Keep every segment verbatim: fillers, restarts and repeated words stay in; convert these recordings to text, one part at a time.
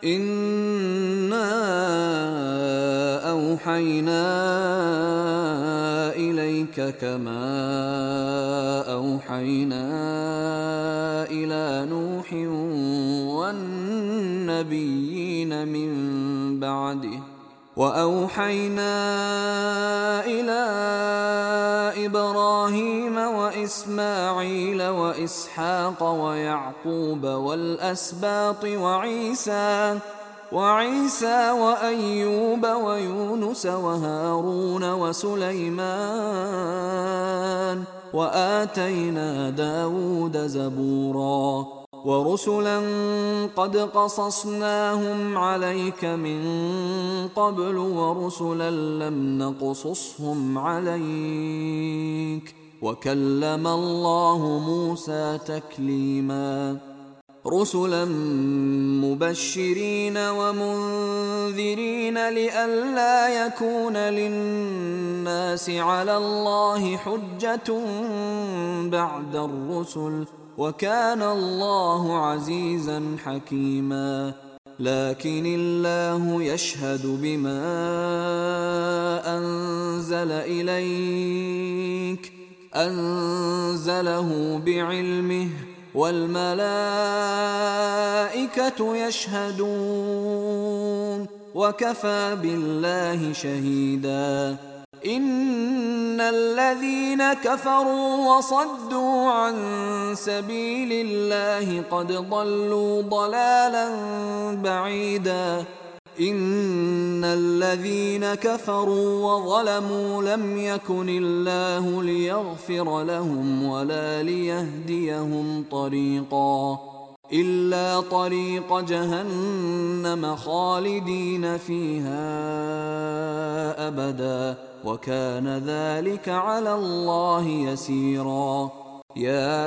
إنا أوحينا إليك كما أوحينا إلى نوح والنبيين من بعده وأوحينا إلى إبراهيم وإسماعيل وإسحاق ويعقوب والأسباط وعيسى وعيسى وأيوب ويونس وهارون وسليمان وآتينا داود زبورا ورسلا قد قصصناهم عليك من قبل ورسلا لم نقصصهم عليك وكلم الله موسى تكليما رسلا مبشرين ومنذرين لئلا يكون للناس على الله حجة بعد الرسل وكان الله عزيزا حكيما لكن الله يشهد بما أنزل إليك أنزله بعلمه والملائكة يشهدون وكفى بالله شهيدا إن الذين كفروا وصدوا عن سبيل الله قد ضلوا ضلالا بعيدا إن الذين كفروا وظلموا لم يكن الله ليغفر لهم ولا ليهديهم طريقا إلا طريق جهنم خالدين فيها أبدا وكان ذلك على الله يسيرا يا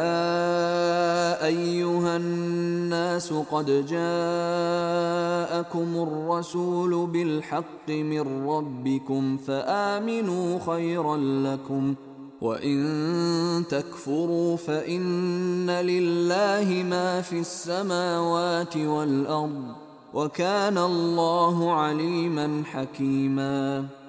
أيها الناس قد جاءكم الرسول بالحق من ربكم فآمنوا خيرا لكم وإن تكفروا فإن لله ما في السماوات والأرض وكان الله عليما حكيما